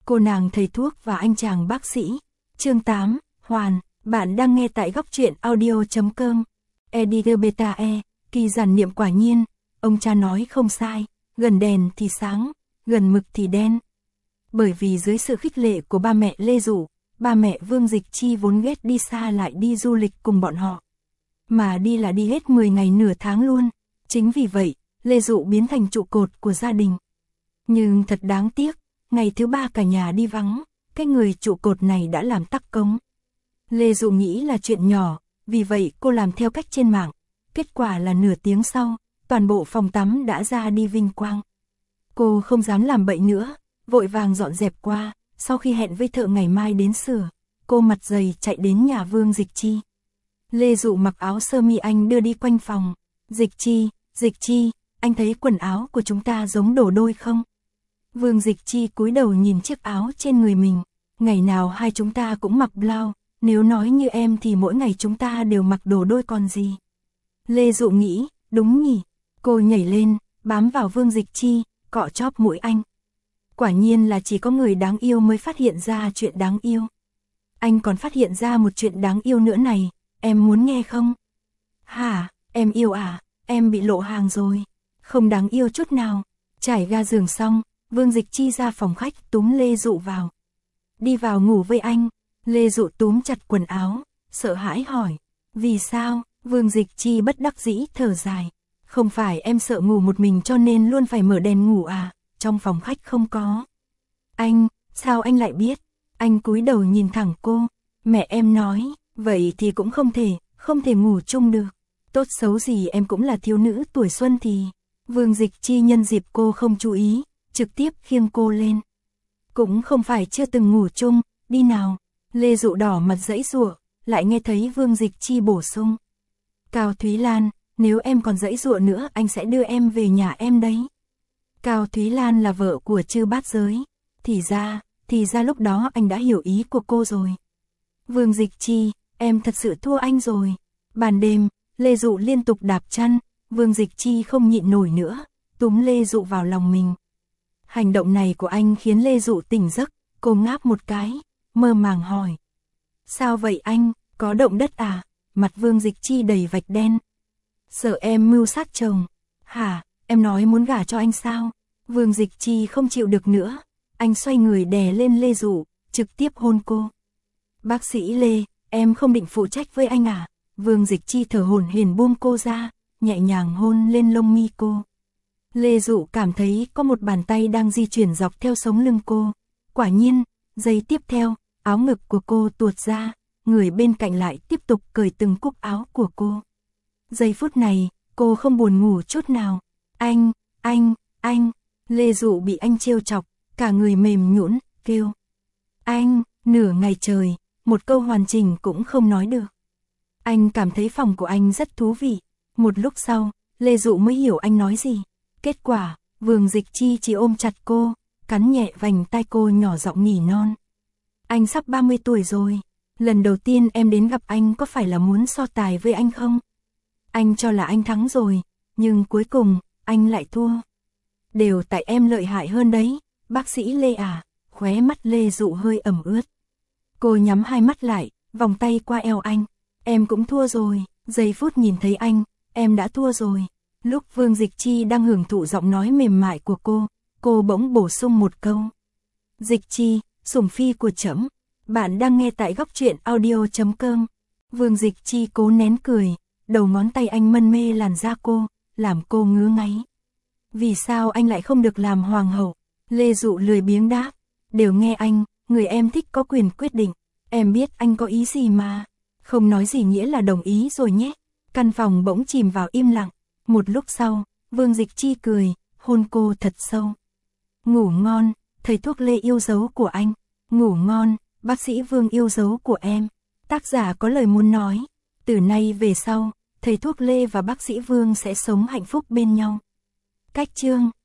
cô nàng thầy thuốc và anh chàng bác sĩ. Chương 8, Hoàn, bạn đang nghe tại góc truyện audio.com. Editor Beta E, kỳ giản niệm quả nhiên, ông cha nói không sai, gần đèn thì sáng, gần mực thì đen. Bởi vì dưới sự khích lệ của ba mẹ Lê Dụ, ba mẹ Vương Dịch Chi vốn ghét đi xa lại đi du lịch cùng bọn họ. Mà đi là đi hết 10 ngày nửa tháng luôn. Chính vì vậy, Lê Dụ biến thành trụ cột của gia đình. Nhưng thật đáng tiếc, ngày thứ 3 cả nhà đi vắng, cái người trụ cột này đã làm tắc cống. Lê Dụ nghĩ là chuyện nhỏ, vì vậy cô làm theo cách trên mạng. Kết quả là nửa tiếng sau, toàn bộ phòng tắm đã ra đi vinh quang. Cô không dám làm bậy nữa, vội vàng dọn dẹp qua, sau khi hẹn với thợ ngày mai đến sửa, cô mặt dày chạy đến nhà Vương Dịch Chi. Lê Dụ mặc áo sơ mi anh đưa đi quanh phòng. Dịch Chi, anh thấy quần áo của chúng ta giống đổ đôi không? Vương Dịch Chi cúi đầu nhìn chiếc áo trên người mình. Ngày nào hai chúng ta cũng mặc blau, nếu nói như em thì mỗi ngày chúng ta đều mặc đồ đôi còn gì. Lê Dụ nghĩ, đúng nhỉ. Cô nhảy lên, bám vào Vương Dịch Chi, cọ chóp mũi anh. Quả nhiên là chỉ có người đáng yêu mới phát hiện ra chuyện đáng yêu. Anh còn phát hiện ra một chuyện đáng yêu nữa này, em muốn nghe không? Hả, em yêu à, em bị lộ hàng rồi. Không đáng yêu chút nào. Trải ga giường xong, Vương Dịch Chi ra phòng khách túm Lê Dụ vào. Đi vào ngủ với anh. Lê Dụ túm chặt quần áo, sợ hãi hỏi. Vì sao? Vương Dịch Chi bất đắc dĩ thở dài. Không phải em sợ ngủ một mình cho nên luôn phải mở đèn ngủ à, trong phòng khách không có. Anh, sao anh lại biết? Anh cúi đầu nhìn thẳng cô. Mẹ em nói, vậy thì cũng không thể ngủ chung được. Tốt xấu gì em cũng là thiếu nữ tuổi xuân thì. Vương Dịch Chi nhân dịp cô không chú ý, trực tiếp khiêng cô lên. Cũng không phải chưa từng ngủ chung, đi nào. Lê Dụ đỏ mặt giãy giụa, lại nghe thấy Vương Dịch Chi bổ sung. Cao Thúy Lan, nếu em còn giãy giụa nữa anh sẽ đưa em về nhà em đấy. Cao Thúy Lan là vợ của Chư Bát Giới. Thì ra lúc đó anh đã hiểu ý của cô rồi. Vương Dịch Chi, em thật sự thua anh rồi. Ban đêm, Lê Dụ liên tục đạp chăn, Vương Dịch Chi không nhịn nổi nữa, túm Lê Dụ vào lòng mình. Hành động này của anh khiến Lê Dụ tỉnh giấc, cô ngáp một cái, mơ màng hỏi. Sao vậy anh, có động đất à? Mặt Vương Dịch Chi đầy vạch đen. Sợ em mưu sát chồng. Hả, em nói muốn gả cho anh sao? Vương Dịch Chi không chịu được nữa, anh xoay người đè lên Lê Dụ, trực tiếp hôn cô. Bác sĩ Lê, em không định phụ trách với anh à? Vương Dịch Chi thở hổn hển buông cô ra, nhẹ nhàng hôn lên lông mi cô. Lê Dụ cảm thấy có một bàn tay đang di chuyển dọc theo sống lưng cô. Quả nhiên, giây tiếp theo, áo ngực của cô tuột ra, người bên cạnh lại tiếp tục cởi từng cúc áo của cô. Giây phút này, cô không buồn ngủ chút nào. Anh, Lê Dụ bị anh trêu chọc, cả người mềm nhũn, kêu. Anh, nửa ngày trời, một câu hoàn chỉnh cũng không nói được. Anh cảm thấy phòng của anh rất thú vị. Một lúc sau, Lê Dụ mới hiểu anh nói gì. Kết quả, Vương Dịch Chi chỉ ôm chặt cô, cắn nhẹ vành tai cô nhỏ giọng nỉ non. Anh sắp 30 tuổi rồi. Lần đầu tiên em đến gặp anh có phải là muốn so tài với anh không? Anh cho là anh thắng rồi, nhưng cuối cùng, anh lại thua. Đều tại em lợi hại hơn đấy, bác sĩ Lê à. Khóe mắt Lê Dụ hơi ẩm ướt. Cô nhắm hai mắt lại, vòng tay qua eo anh. Em cũng thua rồi, giây phút nhìn thấy anh, em đã thua rồi. Lúc Vương Dịch Chi đang hưởng thụ giọng nói mềm mại của cô bỗng bổ sung một câu. Dịch Chi, sủng phi của trẫm. Bạn đang nghe tại góc truyện audio.com. Vương Dịch Chi cố nén cười, đầu ngón tay anh mân mê làn da cô, làm cô ngứa ngáy. Vì sao anh lại không được làm hoàng hậu? Lê Dụ lười biếng đáp. Đều nghe anh, người em thích có quyền quyết định. Em biết anh có ý gì mà. Không nói gì nghĩa là đồng ý rồi nhé. Căn phòng bỗng chìm vào im lặng. Một lúc sau, Vương Dịch Chi cười, hôn cô thật sâu. Ngủ ngon, thầy thuốc Lê yêu dấu của anh. Ngủ ngon, bác sĩ Vương yêu dấu của em. Tác giả có lời muốn nói. Từ nay về sau, thầy thuốc Lê và bác sĩ Vương sẽ sống hạnh phúc bên nhau. Cách chương